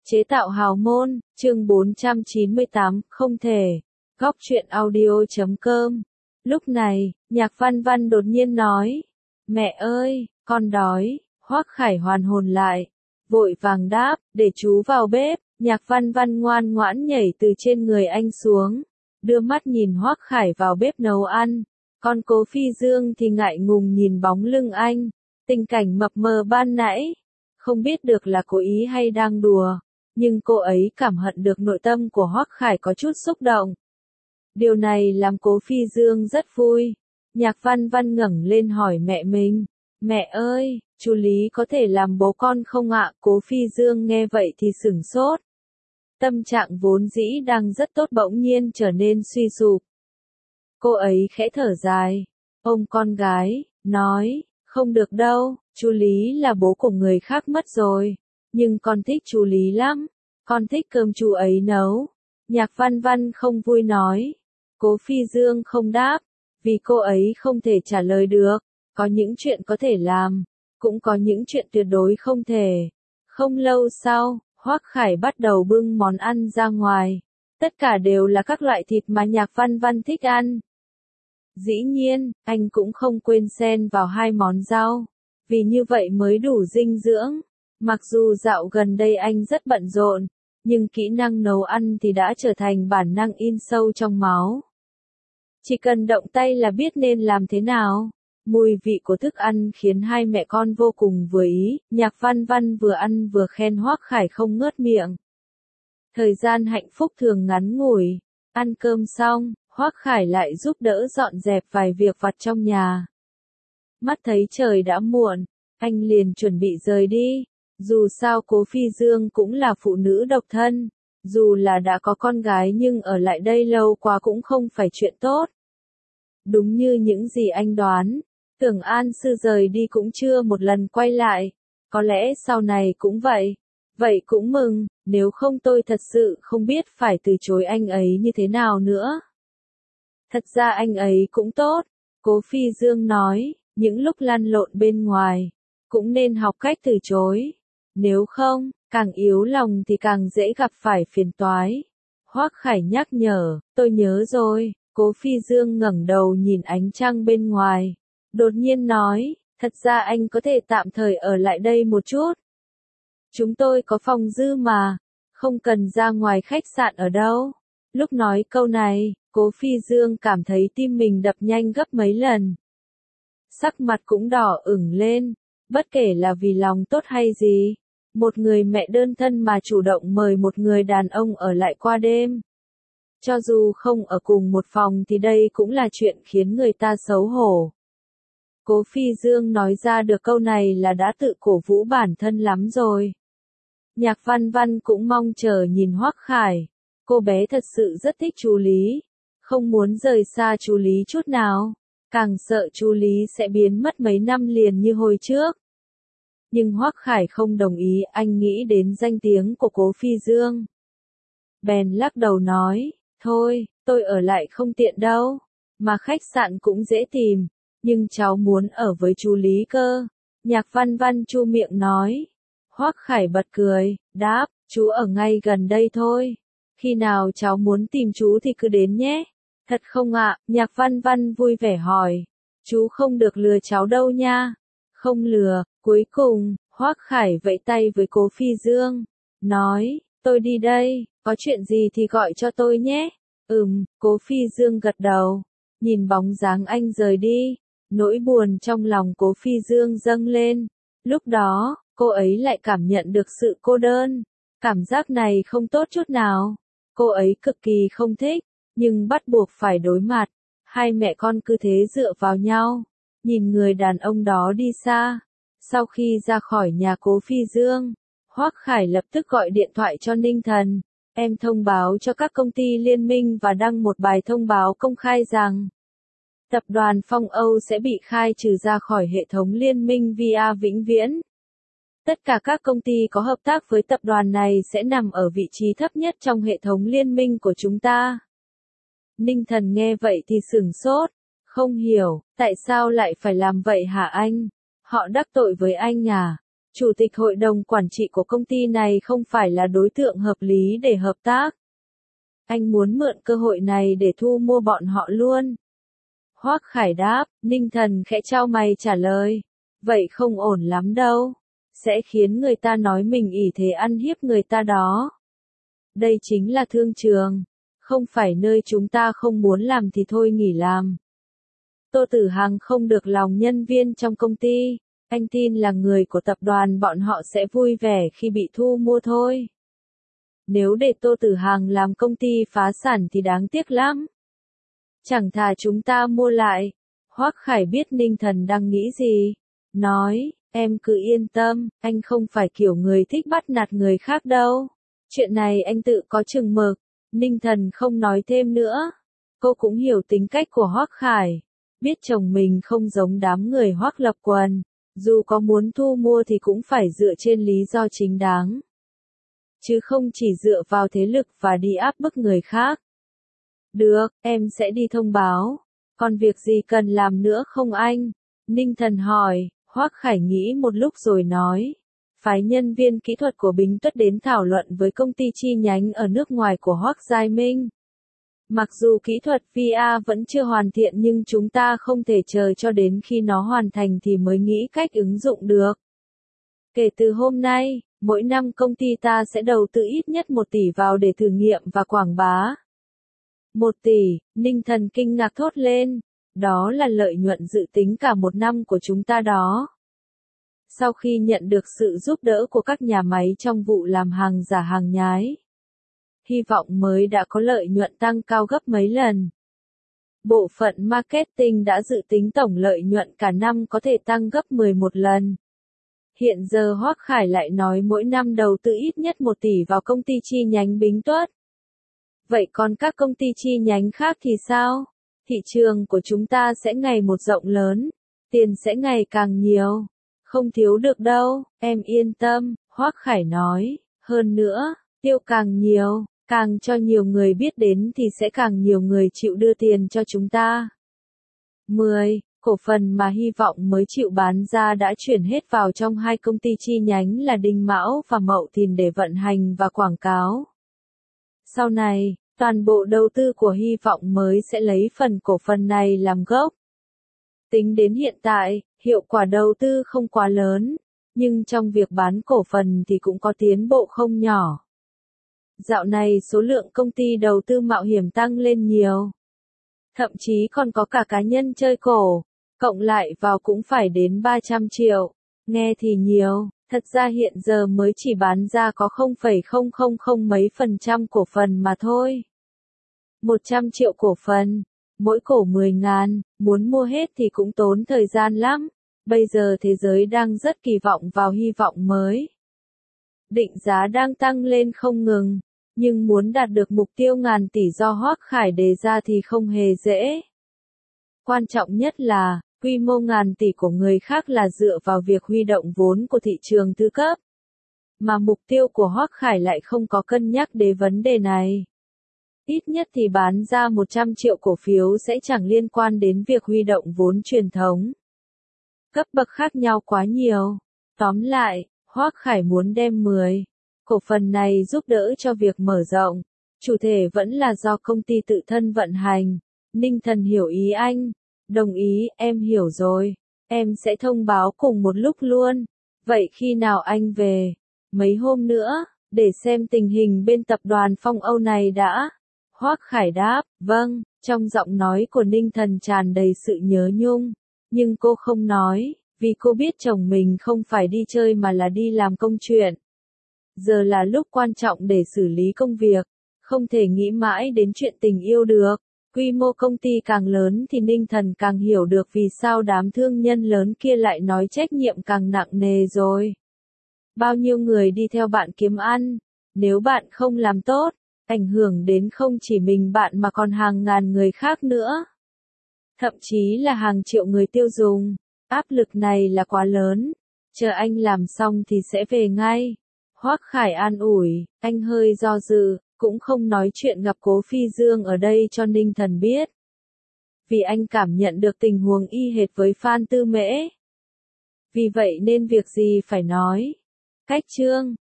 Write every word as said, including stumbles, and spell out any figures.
Chế tạo hào môn, chương bốn trăm chín mươi tám, không thể. Góc truyện audio chấm com. Lúc này, Nhạc Văn Văn đột nhiên nói, mẹ ơi, con đói. Hoắc Khải hoàn hồn lại, vội vàng đáp, để chú vào bếp. Nhạc Văn Văn ngoan ngoãn nhảy từ trên người anh xuống, đưa mắt nhìn Hoắc Khải vào bếp nấu ăn. Còn Cố Phi Dương thì ngại ngùng nhìn bóng lưng anh. Tình cảnh mập mờ ban nãy, không biết được là cố ý hay đang đùa, nhưng cô ấy cảm nhận được nội tâm của Hoắc Khải có chút xúc động. Điều này làm Cố Phi Dương rất vui. Nhạc Văn Văn ngẩng lên hỏi mẹ mình, mẹ ơi, chú Lý có thể làm bố con không ạ? Cố Phi Dương nghe vậy thì sửng sốt. Tâm trạng vốn dĩ đang rất tốt bỗng nhiên trở nên suy sụp. Cô ấy khẽ thở dài, ôm con gái, nói, không được đâu, chú Lý là bố của người khác mất rồi, nhưng con thích chú Lý lắm, con thích cơm chú ấy nấu. Nhạc Văn Văn không vui nói. Cố Phi Dương không đáp, vì cô ấy không thể trả lời được, có những chuyện có thể làm, cũng có những chuyện tuyệt đối không thể. Không lâu sau, Hoắc Khải bắt đầu bưng món ăn ra ngoài, tất cả đều là các loại thịt mà Nhạc Văn Văn thích ăn. Dĩ nhiên, anh cũng không quên xen vào hai món rau, vì như vậy mới đủ dinh dưỡng. Mặc dù dạo gần đây anh rất bận rộn, nhưng kỹ năng nấu ăn thì đã trở thành bản năng in sâu trong máu. Chỉ cần động tay là biết nên làm thế nào. Mùi vị của thức ăn khiến hai mẹ con vô cùng vừa ý, Nhạc Văn Văn vừa ăn vừa khen Hoắc Khải không ngớt miệng. Thời gian hạnh phúc thường ngắn ngủi, ăn cơm xong, Hoắc Khải lại giúp đỡ dọn dẹp vài việc vặt trong nhà. Mắt thấy trời đã muộn, anh liền chuẩn bị rời đi. Dù sao Cố Phi Dương cũng là phụ nữ độc thân, dù là đã có con gái nhưng ở lại đây lâu quá cũng không phải chuyện tốt. Đúng như những gì anh đoán, Tưởng An Sư rời đi cũng chưa một lần quay lại, có lẽ sau này cũng vậy. Vậy cũng mừng, nếu không tôi thật sự không biết phải từ chối anh ấy như thế nào nữa. Thật ra anh ấy cũng tốt, Cố Phi Dương nói, những lúc lăn lộn bên ngoài, cũng nên học cách từ chối. Nếu không, càng yếu lòng thì càng dễ gặp phải phiền toái. Hoắc Khải nhắc nhở, tôi nhớ rồi. Cố Phi Dương ngẩng đầu nhìn ánh trăng bên ngoài, đột nhiên nói, thật ra anh có thể tạm thời ở lại đây một chút. Chúng tôi có phòng dư mà, không cần ra ngoài khách sạn ở đâu. Lúc nói câu này, Cố Phi Dương cảm thấy tim mình đập nhanh gấp mấy lần. Sắc mặt cũng đỏ ửng lên, bất kể là vì lòng tốt hay gì. Một người mẹ đơn thân mà chủ động mời một người đàn ông ở lại qua đêm. Cho dù không ở cùng một phòng thì đây cũng là chuyện khiến người ta xấu hổ. Cố Phi Dương nói ra được câu này là đã tự cổ vũ bản thân lắm rồi. Nhạc Văn Văn cũng mong chờ nhìn Hoắc Khải. Cô bé thật sự rất thích chú Lý, không muốn rời xa chú Lý chút nào, càng sợ chú Lý sẽ biến mất mấy năm liền như hồi trước. Nhưng Hoắc Khải không đồng ý, anh nghĩ đến danh tiếng của Cố Phi Dương. Bèn lắc đầu nói, thôi, tôi ở lại không tiện đâu, mà khách sạn cũng dễ tìm, nhưng cháu muốn ở với chú Lý cơ. Nhạc Văn Văn chu miệng nói. Hoắc Khải bật cười, đáp, chú ở ngay gần đây thôi. Khi nào cháu muốn tìm chú thì cứ đến nhé. Thật không ạ? Nhạc Văn Văn vui vẻ hỏi. Chú không được lừa cháu đâu nha. Không lừa. Cuối cùng, Hoắc Khải vẫy tay với Cố Phi Dương, nói, tôi đi đây, có chuyện gì thì gọi cho tôi nhé. Ừm, Cố Phi Dương gật đầu, nhìn bóng dáng anh rời đi, nỗi buồn trong lòng Cố Phi Dương dâng lên. Lúc đó, cô ấy lại cảm nhận được sự cô đơn, cảm giác này không tốt chút nào. Cô ấy cực kỳ không thích, nhưng bắt buộc phải đối mặt. Hai mẹ con cứ thế dựa vào nhau, nhìn người đàn ông đó đi xa. Sau khi ra khỏi nhà Cố Phi Dương, Hoắc Khải lập tức gọi điện thoại cho Ninh Thần. Em thông báo cho các công ty liên minh và đăng một bài thông báo công khai rằng tập đoàn Phong Âu sẽ bị khai trừ ra khỏi hệ thống liên minh via vĩnh viễn. Tất cả các công ty có hợp tác với tập đoàn này sẽ nằm ở vị trí thấp nhất trong hệ thống liên minh của chúng ta. Ninh Thần nghe vậy thì sửng sốt, không hiểu, tại sao lại phải làm vậy hả anh? Họ đắc tội với anh à? Chủ tịch hội đồng quản trị của công ty này không phải là đối tượng hợp lý để hợp tác. Anh muốn mượn cơ hội này để thu mua bọn họ luôn. Hoắc Khải đáp, Ninh Thần khẽ chau mày trả lời. Vậy không ổn lắm đâu. Sẽ khiến người ta nói mình ỷ thế ăn hiếp người ta đó. Đây chính là thương trường. Không phải nơi chúng ta không muốn làm thì thôi nghỉ làm. Tô Tử Hằng không được lòng nhân viên trong công ty. Anh tin là người của tập đoàn bọn họ sẽ vui vẻ khi bị thu mua thôi. Nếu để Tô Tử Hằng làm công ty phá sản thì đáng tiếc lắm. Chẳng thà chúng ta mua lại. Hoắc Khải biết Ninh Thần đang nghĩ gì. Nói, em cứ yên tâm, anh không phải kiểu người thích bắt nạt người khác đâu. Chuyện này anh tự có chừng mực. Ninh Thần không nói thêm nữa. Cô cũng hiểu tính cách của Hoắc Khải. Biết chồng mình không giống đám người Hoắc Lập Quần. Dù có muốn thu mua thì cũng phải dựa trên lý do chính đáng. Chứ không chỉ dựa vào thế lực và đi áp bức người khác. Được, em sẽ đi thông báo. Còn việc gì cần làm nữa không anh? Ninh Thần hỏi. Hoắc Khải nghĩ một lúc rồi nói. Phái nhân viên kỹ thuật của Bính Tuất đến thảo luận với công ty chi nhánh ở nước ngoài của Hoắc Giai Minh. Mặc dù kỹ thuật vê a vẫn chưa hoàn thiện nhưng chúng ta không thể chờ cho đến khi nó hoàn thành thì mới nghĩ cách ứng dụng được. Kể từ hôm nay, mỗi năm công ty ta sẽ đầu tư ít nhất một tỷ vào để thử nghiệm và quảng bá. Một tỷ, Ninh Thần kinh ngạc thốt lên. Đó là lợi nhuận dự tính cả một năm của chúng ta đó. Sau khi nhận được sự giúp đỡ của các nhà máy trong vụ làm hàng giả hàng nhái, hy vọng mới đã có lợi nhuận tăng cao gấp mấy lần. Bộ phận marketing đã dự tính tổng lợi nhuận cả năm có thể tăng gấp mười một lần. Hiện giờ Hoắc Khải lại nói mỗi năm đầu tư ít nhất một tỷ vào công ty chi nhánh Bính Tuất. Vậy còn các công ty chi nhánh khác thì sao? Thị trường của chúng ta sẽ ngày một rộng lớn, tiền sẽ ngày càng nhiều. Không thiếu được đâu, em yên tâm, Hoắc Khải nói. Hơn nữa, tiêu càng nhiều, càng cho nhiều người biết đến thì sẽ càng nhiều người chịu đưa tiền cho chúng ta. mười. Cổ phần mà hy vọng mới chịu bán ra đã chuyển hết vào trong hai công ty chi nhánh là Đinh Mão và Mậu Thìn để vận hành và quảng cáo. Sau này, toàn bộ đầu tư của hy vọng mới sẽ lấy phần cổ phần này làm gốc. Tính đến hiện tại, hiệu quả đầu tư không quá lớn, nhưng trong việc bán cổ phần thì cũng có tiến bộ không nhỏ. Dạo này số lượng công ty đầu tư mạo hiểm tăng lên nhiều. Thậm chí còn có cả cá nhân chơi cổ, cộng lại vào cũng phải đến ba trăm triệu. Nghe thì nhiều, thật ra hiện giờ mới chỉ bán ra có không phẩy không không không mấy phần trăm cổ phần mà thôi. một trăm triệu cổ phần, mỗi cổ mười ngàn, muốn mua hết thì cũng tốn thời gian lắm. Bây giờ thế giới đang rất kỳ vọng vào hy vọng mới. Định giá đang tăng lên không ngừng, nhưng muốn đạt được mục tiêu ngàn tỷ do Hoắc Khải đề ra thì không hề dễ. Quan trọng nhất là, quy mô ngàn tỷ của người khác là dựa vào việc huy động vốn của thị trường thứ cấp. Mà mục tiêu của Hoắc Khải lại không có cân nhắc đến vấn đề này. Ít nhất thì bán ra một trăm triệu cổ phiếu sẽ chẳng liên quan đến việc huy động vốn truyền thống. Cấp bậc khác nhau quá nhiều. Tóm lại, Hoắc Khải muốn đem mười cổ phần này giúp đỡ cho việc mở rộng. Chủ thể vẫn là do công ty tự thân vận hành. Ninh Thần hiểu ý anh. Đồng ý, em hiểu rồi. Em sẽ thông báo cùng một lúc luôn. Vậy khi nào anh về? Mấy hôm nữa, để xem tình hình bên tập đoàn Phong Âu này đã. Hoắc Khải đáp, vâng, trong giọng nói của Ninh Thần tràn đầy sự nhớ nhung. Nhưng cô không nói, vì cô biết chồng mình không phải đi chơi mà là đi làm công chuyện. Giờ là lúc quan trọng để xử lý công việc, không thể nghĩ mãi đến chuyện tình yêu được. Quy mô công ty càng lớn thì Ninh Thần càng hiểu được vì sao đám thương nhân lớn kia lại nói trách nhiệm càng nặng nề rồi. Bao nhiêu người đi theo bạn kiếm ăn, nếu bạn không làm tốt, ảnh hưởng đến không chỉ mình bạn mà còn hàng ngàn người khác nữa. Thậm chí là hàng triệu người tiêu dùng. Áp lực này là quá lớn. Chờ anh làm xong thì sẽ về ngay. Hoắc Khải an ủi, anh hơi do dự, cũng không nói chuyện gặp Cố Phi Dương ở đây cho Ninh Thần biết. Vì anh cảm nhận được tình huống y hệt với Phan Tư Mễ. vì vậy nên việc gì phải nói. Cách chương